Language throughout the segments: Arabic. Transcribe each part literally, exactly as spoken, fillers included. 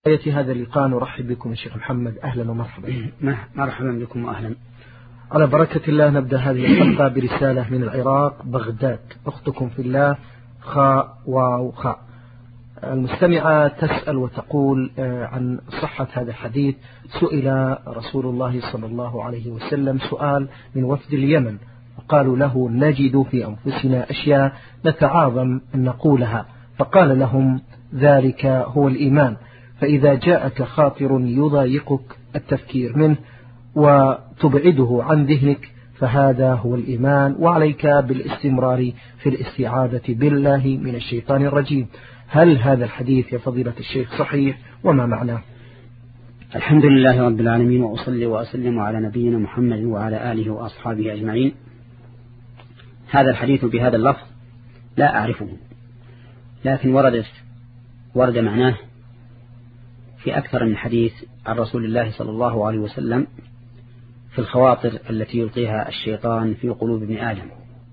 في هذا اللقاء نرحب بكم الشيخ محمد، أهلا ومرحبا. مرحبا بكم وأهلا. على بركة الله نبدأ هذه الحلقة برسالة من العراق بغداد، أختكم في الله خاء واو خاء. المستمعة تسأل وتقول عن صحة هذا الحديث. سئل رسول الله صلى الله عليه وسلم سؤال من وفد اليمن، وقالوا له: نجد في أنفسنا أشياء نتعاظم أن نقولها، فقال لهم: ذلك هو الإيمان، فإذا جاءك خاطر يضايقك التفكير منه وتبعده عن ذهنك فهذا هو الإيمان، وعليك بالاستمرار في الاستعاذة بالله من الشيطان الرجيم. هل هذا الحديث يا فضيلة الشيخ صحيح، وما معناه؟ الحمد لله رب العالمين، وأصلي وأسلم على نبينا محمد وعلى آله وأصحابه أجمعين. هذا الحديث بهذا اللفظ لا أعرفه، لكن وردت ورد معناه في أكثر من حديث عن رسول الله صلى الله عليه وسلم في الخواطر التي يلقيها الشيطان في قلوب ابن آدم،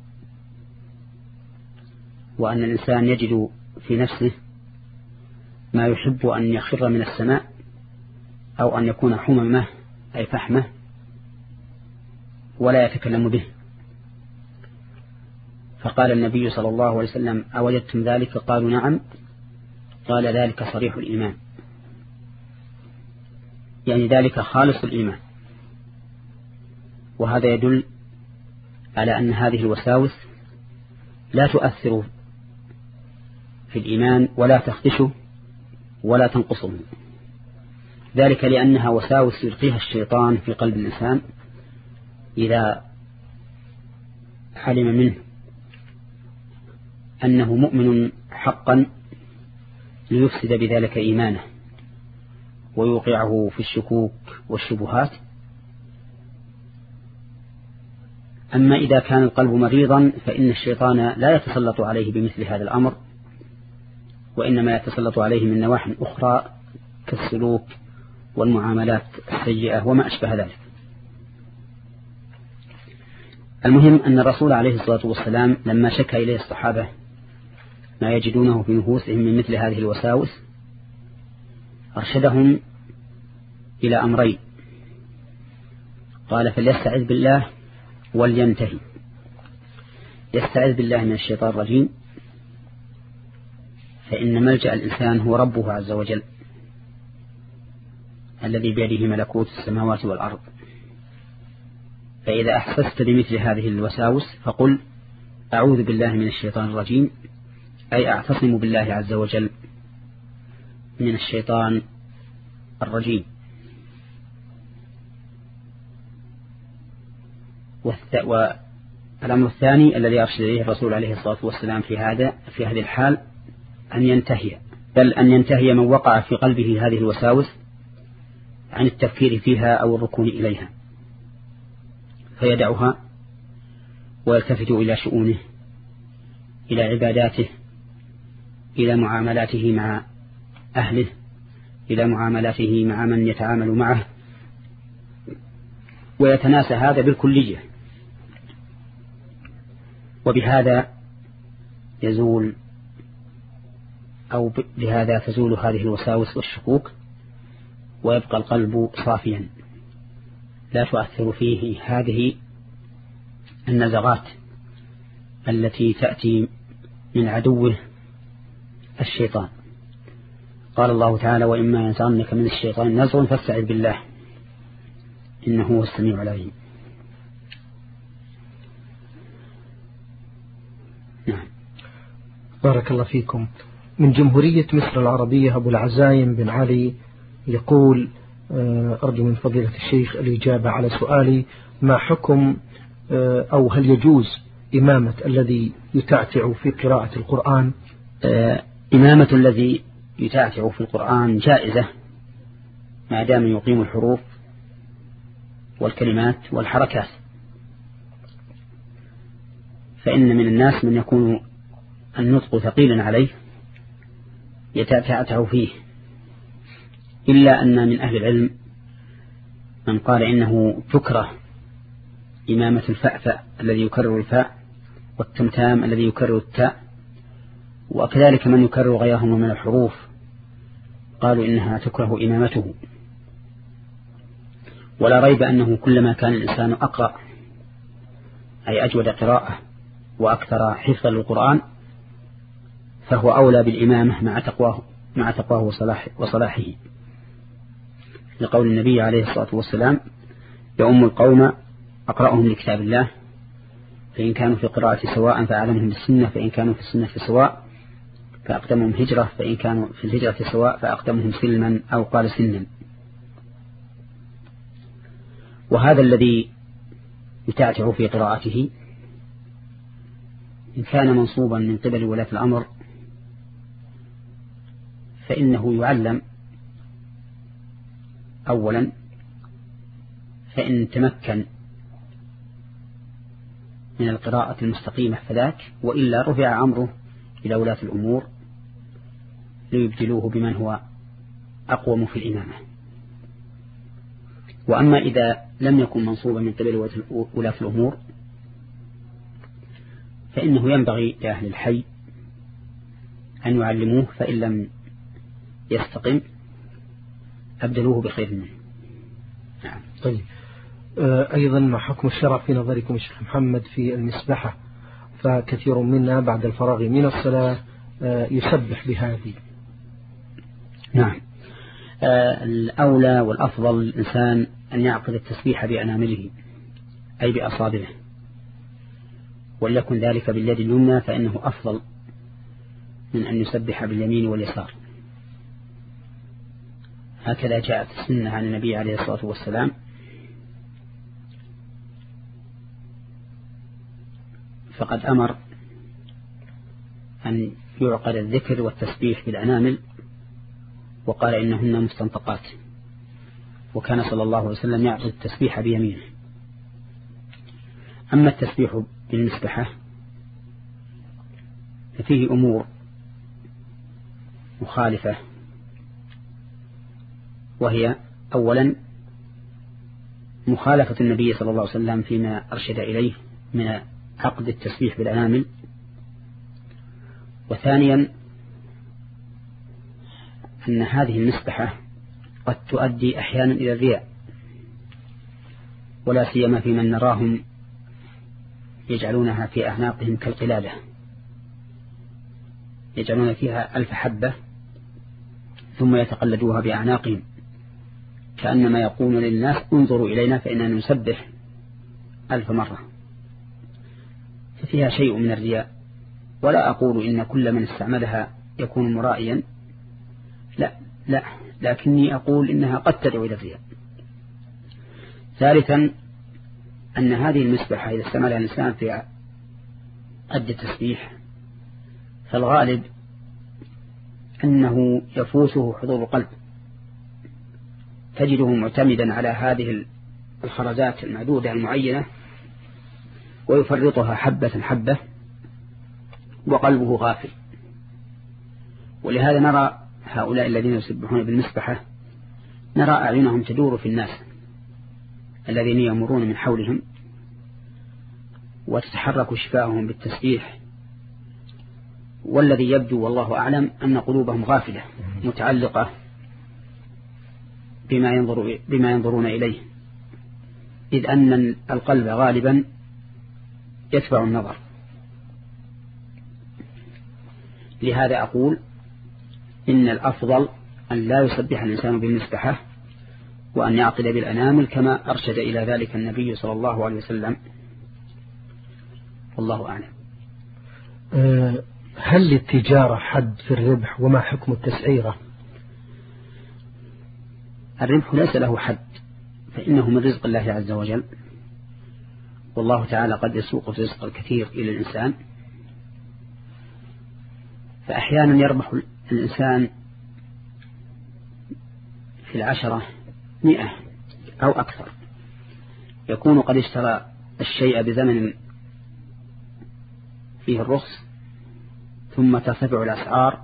وأن الإنسان يجد في نفسه ما يحب أن يخر من السماء، أو أن يكون حممه أي فحمه ولا يتكلم به. فقال النبي صلى الله عليه وسلم: أوجدتم ذلك؟ قالوا: نعم. قال: ذلك صريح الإيمان، يعني ذلك خالص الإيمان. وهذا يدل على أن هذه الوساوس لا تؤثر في الإيمان ولا تخدشه ولا تنقصه، ذلك لأنها وساوس يلقيها الشيطان في قلب الإنسان إذا علم منه أنه مؤمن حقا ليفسد بذلك إيمانه ويوقعه في الشكوك والشبهات. أما إذا كان القلب مريضا فإن الشيطان لا يتسلط عليه بمثل هذا الأمر، وإنما يتسلط عليه من نواحي أخرى كالسلوك والمعاملات السيئة وما أشبه ذلك. المهم أن الرسول عليه الصلاة والسلام لما شكى إليه الصحابة ما يجدونه في نفوسهم من مثل هذه الوساوس أرشدهم إلى أمرين. قال: فليستعذ بالله ولينتهي. يستعذ بالله من الشيطان الرجيم، فإن ملجأ الإنسان هو ربه عز وجل الذي بيده ملكوت السماوات والأرض. فإذا أحسست بمثل هذه الوساوس فقل: أعوذ بالله من الشيطان الرجيم، أي أعتصم بالله عز وجل من الشيطان الرجيم. والأمر الثاني الذي أرشد إليه الرسول عليه الصلاة والسلام في هذا في هذه الحال أن ينتهي، بل أن ينتهي من وقع في قلبه هذه الوساوس عن التفكير فيها أو الركون إليها، فيدعها ويلتفت إلى شؤونه، إلى عباداته، إلى معاملاته مع أهله، إلى معاملاته مع من يتعامل معه، ويتناسى هذا بالكلية. وبهذا يزول أو بهذا تزول هذه الوساوس والشكوك، ويبقى القلب صافيا لا تؤثر فيه هذه النزغات التي تأتي من عدوه الشيطان. قال الله تعالى: وإما ينزغنك من الشيطان نزغ فاستعذ بالله إنه هو السميع العليم. نعم. بارك الله فيكم. من جمهورية مصر العربية أبو العزايم بن علي يقول: أرجو من فضيلة الشيخ الإجابة على سؤالي: ما حكم أو هل يجوز إمامة الذي يتعتع في قراءة القرآن؟ إمامة الذي يتعتع في القرآن جائزة ما دام يقيم الحروف والكلمات والحركات، فإن من الناس من يكون النطق ثقيلا عليه يتعتع فيه، إلا أن من أهل العلم من قال إنه تكره إمامة الفأفأ الذي يكرر الفاء والتمتام الذي يكرر التاء، وكذلك من يكرر غيرهما من الحروف قالوا إنها تكره إمامته. ولا ريب أنه كلما كان الإنسان أقرأ أي أجود قراءة وأكثر حفظا للقرآن فهو أولى بالإمامة مع تقواه مع تقواه وصلاح وصلاحه، لقول النبي عليه الصلاة والسلام: يؤم القوم أقرأهم لكتاب الله، فإن كانوا في قراءة سواء فأعلمهم بالسنة، فإن كانوا في السنة سواء فأقدمهم هجرة، فإن كانوا في الهجرة سواء فأقدمهم سلما، أو قال سنا. وهذا الذي يتعتع في قراءته إن كان منصوبا من قبل ولاة الأمر فإنه يعلم أولا، فإن تمكن من القراءة المستقيمة فذاك، وإلا رفع أمره إلى ولاة الأمور ليبدلوه بمن هو أقوم في الإمامة. وأما إذا لم يكن منصوبا من قبل ولاة الأمور فإنه ينبغي لأهل الحي أن يعلموه، فإن لم يستقم أبدلوه بخير منه. نعم. طيب، أيضا ما حكم الشرع في نظركم يا شيخ محمد في المسبحة؟ فكثير منا بعد الفراغ من الصلاة يسبح بهذه. نعم. الأولى والأفضل الإنسان أن يعقد التسبيح بأنامله أي بأصابعه، وليكن ذلك باليد اليمنى، فإنه أفضل من أن يسبح باليمين واليسار. هكذا جاءت السنة عن النبي عليه الصلاة والسلام. فقد أمر أن يعقد الذكر والتسبيح بالأنامل، وقال إنهن مستنطقات، وكان صلى الله عليه وسلم يعقد التسبيح بيمينه. أما التسبيح بالمسبحة ففيه أمور مخالفة، وهي أولا مخالفة النبي صلى الله عليه وسلم فيما أرشد إليه من عقد التسبيح بالأنامل، وثانيا أن هذه المسبحة قد تؤدي أحيانا إلى الرياء، ولا سيما في من نراهم يجعلونها في أعناقهم كالقلادة، يجعلون فيها ألف حبة ثم يتقلدوها بأعناقهم، كأنما يقولون للناس انظروا إلينا فإننا نسبح ألف مرة، ففيها شيء من الرياء. ولا أقول إن كل من استعملها يكون مرائيا، لا لا لكني أقول إنها قد تدعو إلى الرياء. ثالثا أن هذه المسبحة إذا استعملها الإنسان في أد التسبيح فالغالب أنه يفوته حضور القلب، تجده معتمدا على هذه الخرزات المعدودة المعينة ويفرطها حبة حبة وقلبه غافل. ولهذا نرى هؤلاء الذين يسبحون بالمسبحة نرى أعينهم تدور في الناس الذين يمرون من حولهم، وتتحرك شفاههم بالتسبيح، والذي يبدو والله أعلم أن قلوبهم غافلة متعلقة بما ينظر بما ينظرون إليه، إذ أن القلب غالبا يتبع النظر. لهذا أقول إن الأفضل أن لا يسبح الإنسان بالمسبحة، وأن يعقد بالأنامل كما أرشد إلى ذلك النبي صلى الله عليه وسلم، والله أعلم. هل للتجارة حد في الربح؟ وما حكم التسعيرة؟ الربح ليس له حد، فإنه من رزق الله عز وجل، والله تعالى قد يسوق الرزق الكثير إلى الإنسان، فأحيانا يربح الإنسان في العشرة مئة أو أكثر، يكون قد اشترى الشيء بزمن فيه الرخص ثم ترتفع الأسعار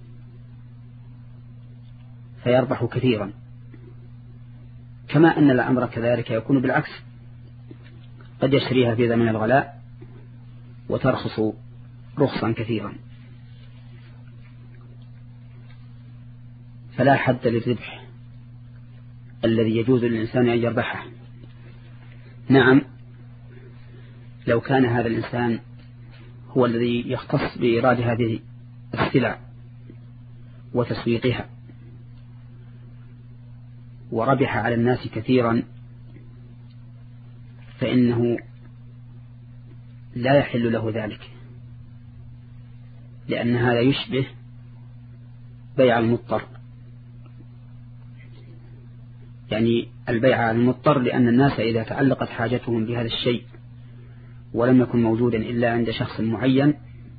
فيربح كثيرا، كما أن الأمر كذلك يكون بالعكس، قد يشتريها في زمن الغلاء وترخص رخصا كثيرا. فلا حد للربح الذي يجوز للإنسان أن يربحه. نعم، لو كان هذا الإنسان هو الذي يختص بإيراد هذه السلع وتسويقها وربح على الناس كثيرا، فإنه لا يحل له ذلك، لأن هذا يشبه بيع المضطر، يعني البيع على المضطر، لأن الناس إذا تعلقت حاجتهم بهذا الشيء ولم يكن موجودا إلا عند شخص معين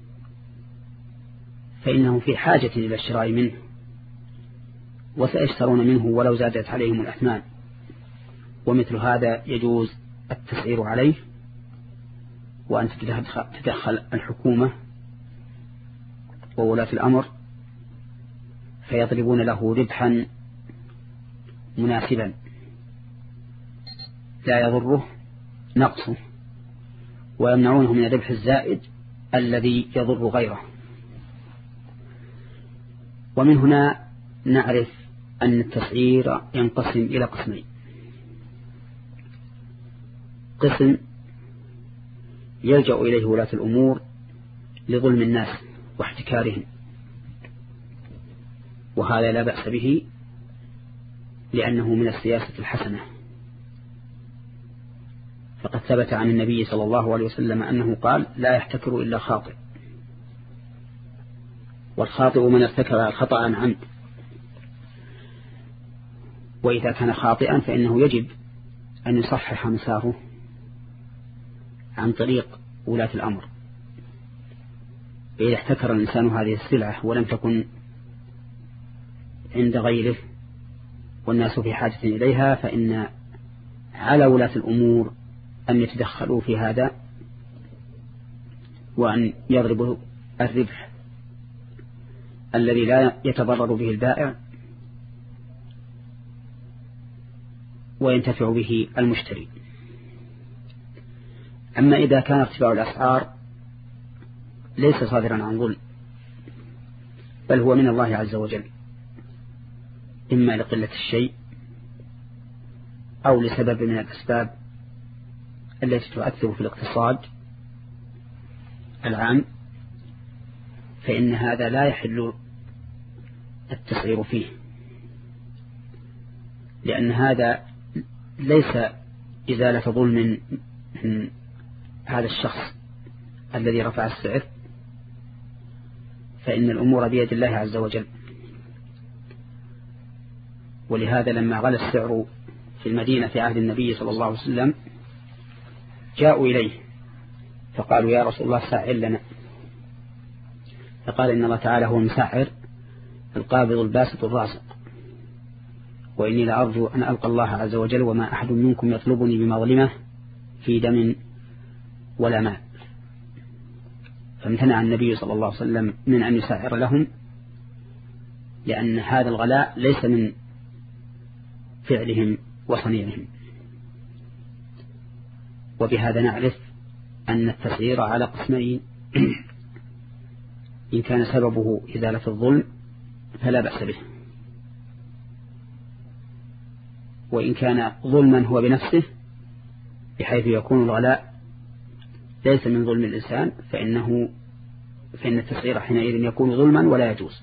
فإنهم في حاجة إلى الشراء منه وسيشترون منه ولو زادت عليهم الأثمان. ومثل هذا يجوز التسعير عليه، وأن تتدخل الحكومة وولاة الأمر فيضربون له ربحا مناسبا لا يضره نقصه، ويمنعونه من الربح الزائد الذي يضر غيره. ومن هنا نعرف أن التسعير ينقسم إلى قسمين: قسم يلجأ إليه ولاة الأمور لظلم الناس واحتكارهم، وهذا لا بأس به لأنه من السياسة الحسنة، فقد ثبت عن النبي صلى الله عليه وسلم أنه قال: لا يحتكر إلا خاطئ، والخاطئ من ارتكب خطأ عمد، وإذا كان خاطئا فإنه يجب أن يصحح مساره عن طريق ولاة الأمر. فإذا احتكر الإنسان هذه السلعة ولم تكن عند غيره والناس في حاجة إليها، فإن على ولاة الأمور أن يتدخلوا في هذا وأن يضربوا الربح الذي لا يتضرر به البائع وينتفع به المشتري. أما إذا كان ارتفاع الأسعار ليس صادرا عن ظلم، بل هو من الله عز وجل، إما لقلة الشيء أو لسبب من الأسباب التي تؤثر في الاقتصاد العام، فإن هذا لا يحل التسعير فيه، لأن هذا ليس إزالة ظلم من هذا الشخص الذي رفع السعر، فإن الأمور بيد الله عز وجل. ولهذا لما غلى السعر في المدينة في عهد النبي صلى الله عليه وسلم جاءوا إليه فقالوا: يا رسول الله سعر لنا. فقال: إن الله تعالى هو المسعر القابض الباسط الرازق، وإني لأرجو أن ألقى الله عز وجل وما أحد منكم يطلبني بمظلمة في دم ولا مال. فامتنع النبي صلى الله عليه وسلم من أن يسعر لهم، لأن هذا الغلاء ليس من فعلهم وصنيعهم. وبهذا نعرف أن التسعير على قسمين: إن كان سببه إزالة الظلم فلا بأس به، وإن كان ظلما هو بنفسه بحيث يكون الغلاء ليس من ظلم الإنسان فإنه فإن التسعير حينئذ يكون ظلما ولا يجوز.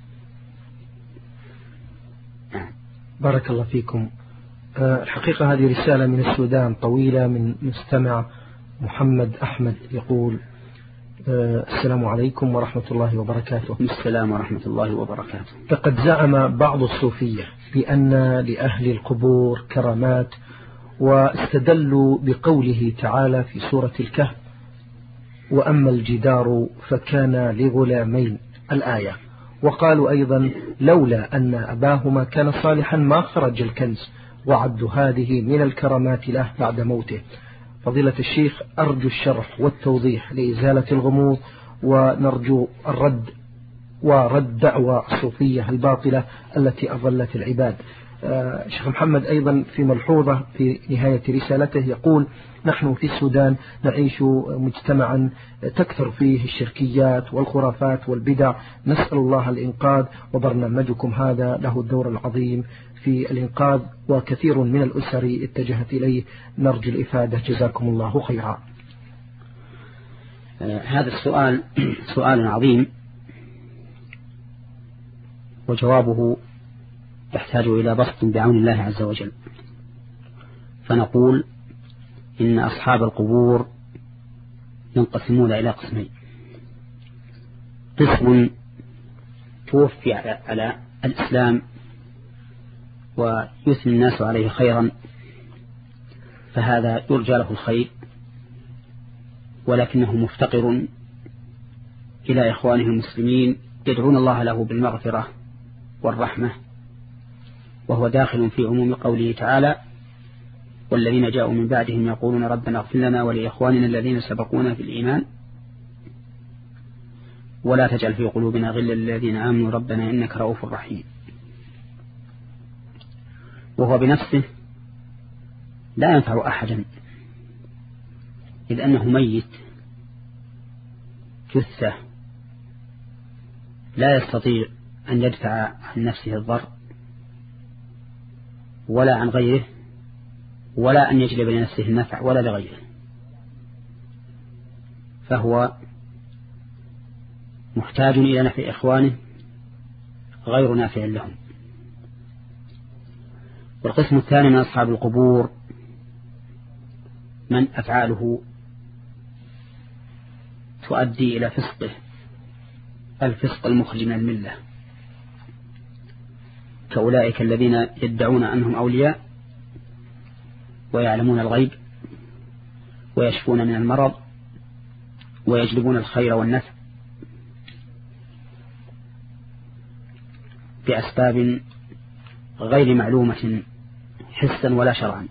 بارك الله فيكم. الحقيقة هذه رسالة من السودان طويلة من مستمع محمد أحمد، يقول: السلام عليكم ورحمة الله وبركاته. السلام ورحمة الله وبركاته. لقد زعم بعض الصوفية بأن لأهل القبور كرامات، واستدلوا بقوله تعالى في سورة الكهف: وأما الجدار فكان لغلامين، الآية. وقالوا أيضا: لولا أن أباهما كان صالحا ما خرج الكنز، وعد هذه من الكرامات له بعد موته. فضيلة الشيخ، أرجو الشرح والتوضيح لإزالة الغموض، ونرجو الرد ورد دعوى الصوفية الباطلة التي أضلت العباد. شيخ محمد أيضا في ملحوظة في نهاية رسالته يقول: نحن في السودان نعيش مجتمعا تكثر فيه الشركيات والخرافات والبدع، نسأل الله الإنقاذ، وبرنامجكم هذا له الدور العظيم في الإنقاذ، وكثير من الأسر اتجهت إليه، نرجو الإفادة، جزاكم الله خيرا. هذا السؤال سؤال عظيم، وجوابه يحتاج إلى بسط بعون الله عز وجل. فنقول إن أصحاب القبور ينقسمون إلى قسمين: قسم توفي على الإسلام ويثني الناس عليه خيرا، فهذا يرجى له الخير، ولكنه مفتقر إلى إخوانه المسلمين يدعون الله له بالمغفرة والرحمة، وهو داخل في عموم قوله تعالى: والذين جاءوا من بعدهم يقولون ربنا اغفر لنا ولإخواننا الذين سبقونا في الإيمان ولا تجعل في قلوبنا غلا للذين آمنوا ربنا إنك رؤوف رحيم. وهو بنفسه لا ينفع أحدا، إذ أنه ميت جثة لا يستطيع أن يدفع عن نفسه الضر ولا عن غيره، ولا أن يجلب لنفسه النفع ولا لغيره، فهو محتاج إلى نفع إخوانه غير نافع لهم. والقسم الثاني من أصحاب القبور من أفعاله تؤدي إلى فسقه، الفسق المخرج من الملة، كأولئك الذين يدعون أنهم أولياء ويعلمون الغيب ويشفون من المرض ويجلبون الخير والنفع بأسباب غير معلومة حسا ولا شرعا.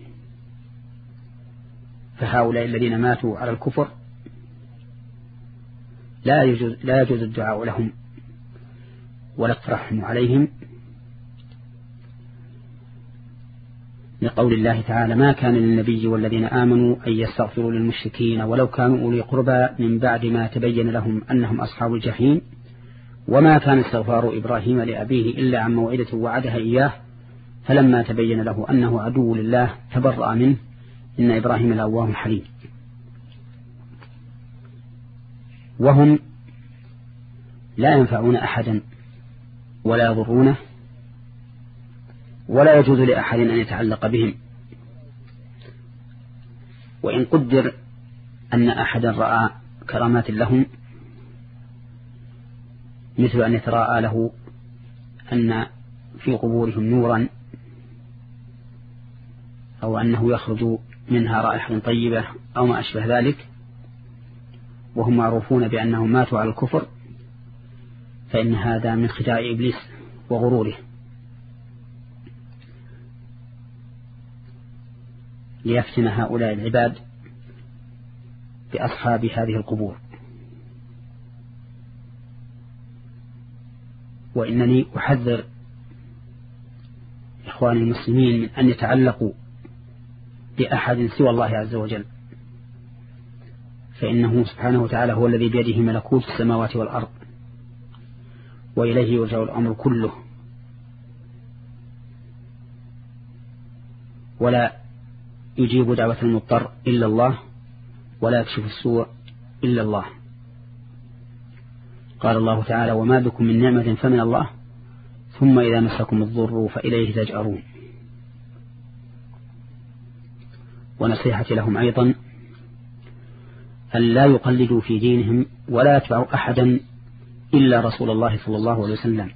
فهؤلاء الذين ماتوا على الكفر لا يجوز, لا يجوز الدعاء لهم ولا الترحم عليهم، لقول الله تعالى: ما كان للنبي والذين آمنوا أن يستغفروا للمشركين ولو كانوا أولي قربى من بعد ما تبين لهم أنهم أصحاب الجحيم وما كان استغفار إبراهيم لأبيه إلا عن موعدة وعدها إياه فلما تبين له أنه عدو لله تبرأ منه إن إبراهيم لأواه حليم. وهم لا ينفعون أحدا ولا يضرونه، ولا يجوز لأحد أن يتعلق بهم. وإن قدر أن أحدا رأى كرامات لهم، مثل أن يتراءى له أن في قبورهم نورا، أو أنه يخرج منها رائحة طيبة أو ما أشبه ذلك، وهم معروفون بأنهم ماتوا على الكفر، فإن هذا من خداع إبليس وغروره، ليفتن هؤلاء العباد بأصحاب هذه القبور. وإنني أحذر إخواني المسلمين من أن يتعلقوا بأحد سوى الله عز وجل، فإنه سبحانه وتعالى هو الذي بيده ملكوت السماوات والأرض، وإليه يرجع الأمر كله، ولا يجيب دعوة المضطر إلا الله، ولا يكشف السوء إلا الله. قال الله تعالى: وما بكم من نعمة فمن الله ثم إذا مسكم الضر فإليه تجأرون. ونصيحتي لهم أيضا أن لا يقلدوا في دينهم ولا يتبعوا أحدا إلا رسول الله صلى الله عليه وسلم،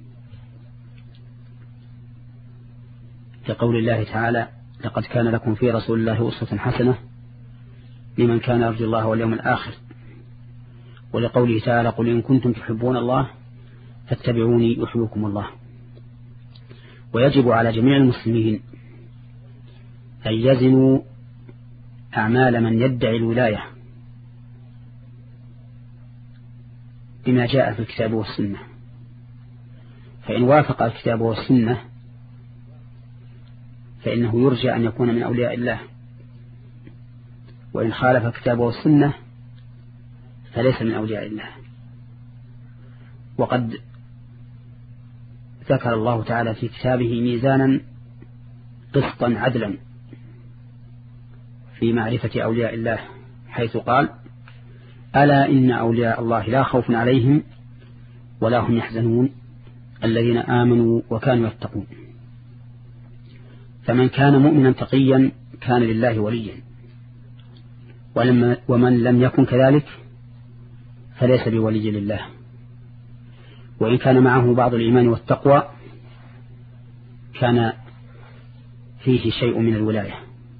كقول الله تعالى: لقد كان لكم في رسول الله أسوة حسنة لمن كان يرجو الله واليوم الآخر. ولقوله تعالى: قل إن كنتم تحبون الله فاتبعوني يحببكم الله. ويجب على جميع المسلمين أن يزنوا أعمال من يدعي الولاية بما جاء في الكتاب والسنة، فإن وافق الكتاب والسنة فإنه يرجى أن يكون من أولياء الله، وإن خالف الكتاب والسنة فليس من أولياء الله. وقد ذكر الله تعالى في كتابه ميزانا قسطا عدلا في معرفة أولياء الله، حيث قال: ألا إن أولياء الله لا خوف عليهم ولا هم يحزنون الذين آمنوا وكانوا يتقون. فمن كان مؤمنا تقيا كان لله وليا، ومن لم يكن كذلك فليس بولي لله، وإن كان معه بعض الإيمان والتقوى كان فيه شيء من الولاية.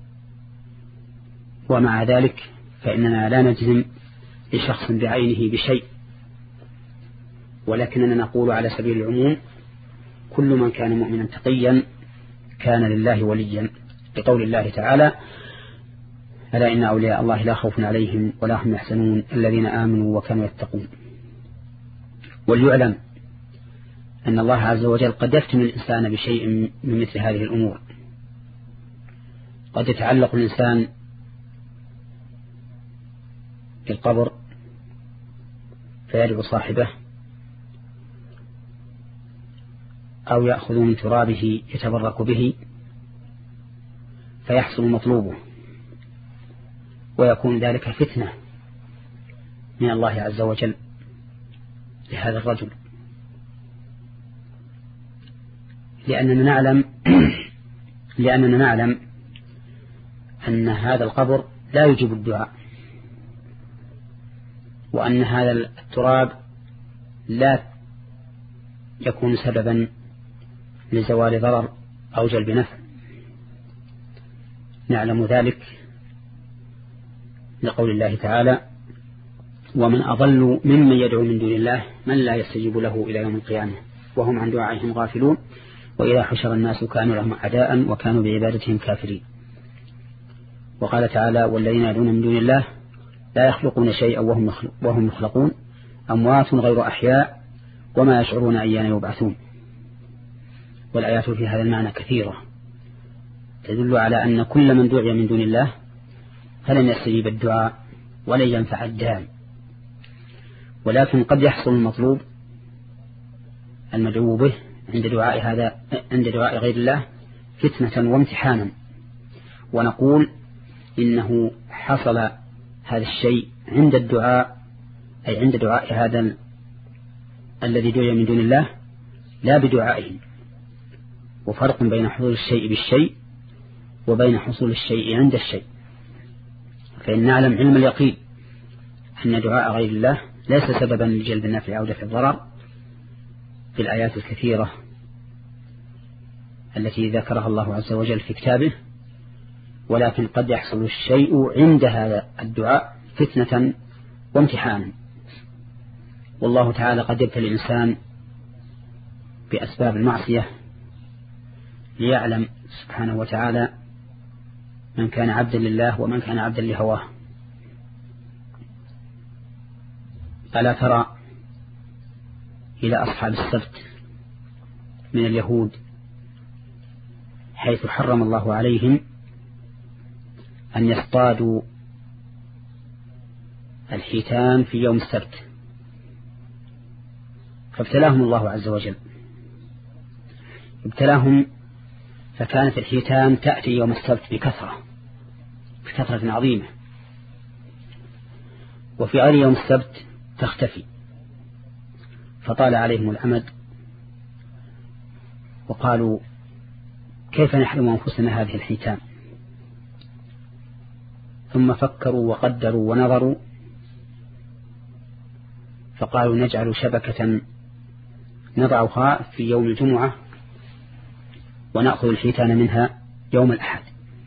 ومع ذلك فإننا لا نجزم لشخص بعينه بشيء، ولكننا نقول على سبيل العموم: كل من كان مؤمنا تقيا كان لله وليا، لقول الله تعالى: ألا إن أولياء الله لا خوف عليهم ولا هم يحزنون الذين آمنوا وكانوا يتقون. وليعلم أن الله عز وجل قد يفتن الإنسان بشيء من مثل هذه الأمور. قد يتعلق الإنسان بالقبر فيدعو صاحبه، أو يأخذ من ترابه يتبرك به فيحصل مطلوبه، ويكون ذلك فتنة من الله عز وجل لهذا الرجل، لأننا نعلم لأننا نعلم أن هذا القبر لا يجيب الدعاء، وأن هذا التراب لا يكون سببا لزوال ضرر أو جلب نفع. نعلم ذلك لقول الله تعالى: ومن أضل ممن يدعو من دون الله من لا يستجيب له إلى يوم القيامة وهم عن دعائهم غافلون وإذا حشر الناس كانوا لهم أعداء وكانوا بعبادتهم كافرين. وقال تعالى: والذين يدعون من دون الله لا يخلقون شيئا وهم يخلقون أموات غير أحياء وما يشعرون أيان يبعثون. والآيات في هذا المعنى كثيرة تدل على أن كل من دعي من دون الله فلن يستجيب الدعاء ولن ينفع الداعي، ولكن قد يحصل المطلوب المدعو به عند دعاء هذا عند دعاء غير الله فتنة وامتحانا، ونقول إنه حصل هذا الشيء عند الدعاء، أي عند دعاء هذا ال... الذي دعي من دون الله لا بدعائه. وفرق بين حصول الشيء بالشيء وبين حصول الشيء عند الشيء. فإن نعلم علم اليقين أن دعاء غير الله ليس سببا لجلب النفع أو دفع الضرر في الآيات الكثيرة التي ذكرها الله عز وجل في كتابه، ولكن قد يحصل الشيء عند هذا الدعاء فتنة وامتحانا. والله تعالى قد يبتلي الإنسان بأسباب المعصية ليعلم سبحانه وتعالى من كان عبدا لله ومن كان عبدا لهواه. ألا ترى إلى أصحاب السبت من اليهود حيث حرم الله عليهم أن يصطادوا الحيتان في يوم السبت، فابتلاهم الله عز وجل، ابتلاهم فكانت الحيتان تأتي يوم السبت بكثرة بكثرة عظيمة، وفي غير يوم السبت تختفي، فطال عليهم الأمد وقالوا: كيف نحرم أنفسنا هذه الحيتان؟ ثم فكروا وقدروا ونظروا فقالوا: نجعل شبكة نضعها في يوم الجمعة ونأخذ الحيتان منها يوم الأحد.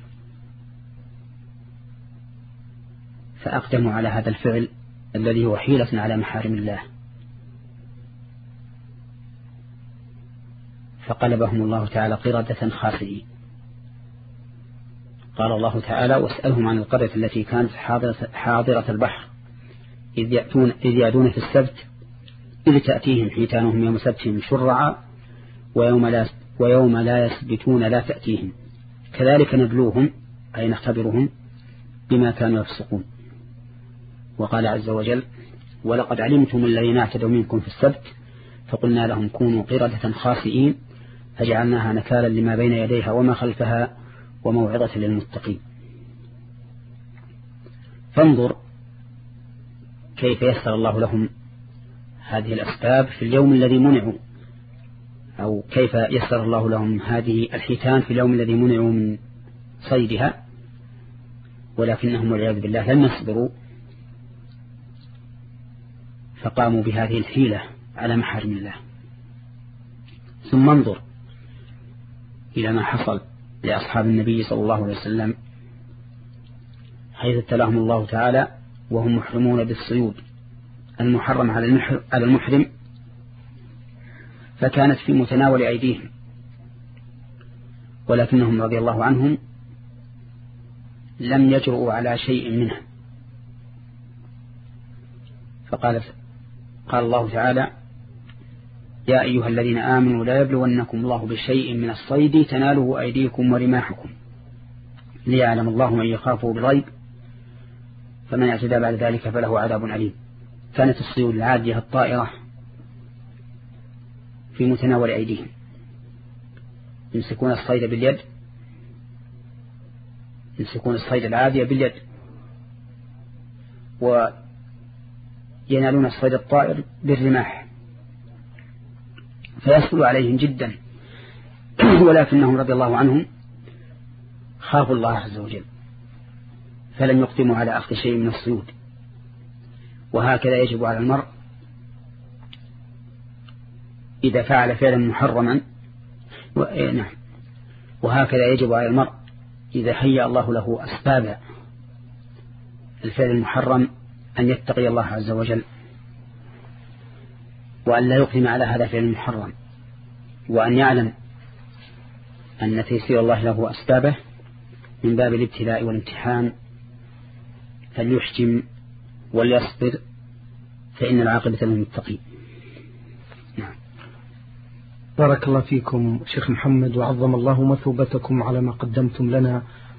فأقدموا على هذا الفعل الذي هو حيلة على محارم الله، فقلبهم الله تعالى قردة خاسئين. قال الله تعالى: واسألهم عن القرية التي كانت حاضرة, حاضرة البحر إذ يأتون, إذ يأتون في السبت إذ تأتيهم حيتانهم يوم سبتهم شرعا ويوم لا, ويوم لا يسبتون لا تأتيهم كذلك نبلوهم أي نختبرهم بما كانوا يفسقون. وقال عز وجل ولقد علمتم الذين اعتدوا منكم في السبت فقلنا لهم كونوا قردة خاسئين فجعلناها نكالا لما بين يديها وما خلفها وموعظة للمتقين. فانظر كيف يسر الله لهم هذه الأسباب في اليوم الذي منعوا، أو كيف يسر الله لهم هذه الحيتان في اليوم الذي منعوا من صيدها، ولكنهم والعياذ بالله لم يصبروا فقاموا بهذه الحيلة على محارم الله. ثم انظر إلى ما حصل لأصحاب النبي صلى الله عليه وسلم حيث ابتلاهم الله تعالى وهم محرمون بالصيود المحرم على المحرم، فكانت في متناول أيديهم، ولكنهم رضي الله عنهم لم يجرؤوا على شيء منها. فقال قال الله تعالى يا أيها الذين آمنوا لا يبلونكم الله بشيء من الصيد تناله أيديكم ورماحكم ليعلم الله من يخافه بالغيب فمن اعتدى بعد ذلك فله عذاب أليم. كانت الصيود العادية الطائرة في متناول أيديهم، يمسكون الصيد باليد، يمسكون الصيد العادية باليد، وينالون الصيد الطائر بالرماح، فيسهل عليهم جدا. ولكنهم رضي الله عنهم خافوا الله عز وجل فلم يقدموا على أخذ شيء من الصيود. وهكذا يجب على المرء إذا فعل فعلا محرما و... نعم وهكذا يجب على المرء إذا هيأ الله له أسباب الفعل المحرم أن يتقي الله عز وجل وأن لا يقدم على هذا الفعل المحرم، وأن يعلم أن تيسير الله له أسبابه من باب الابتلاء والامتحان، فليحجم وليصبر فإن العاقبة للمتقين. نعم. بارك الله فيكم شيخ محمد، وعظم الله مثوبتكم على ما قدمتم لنا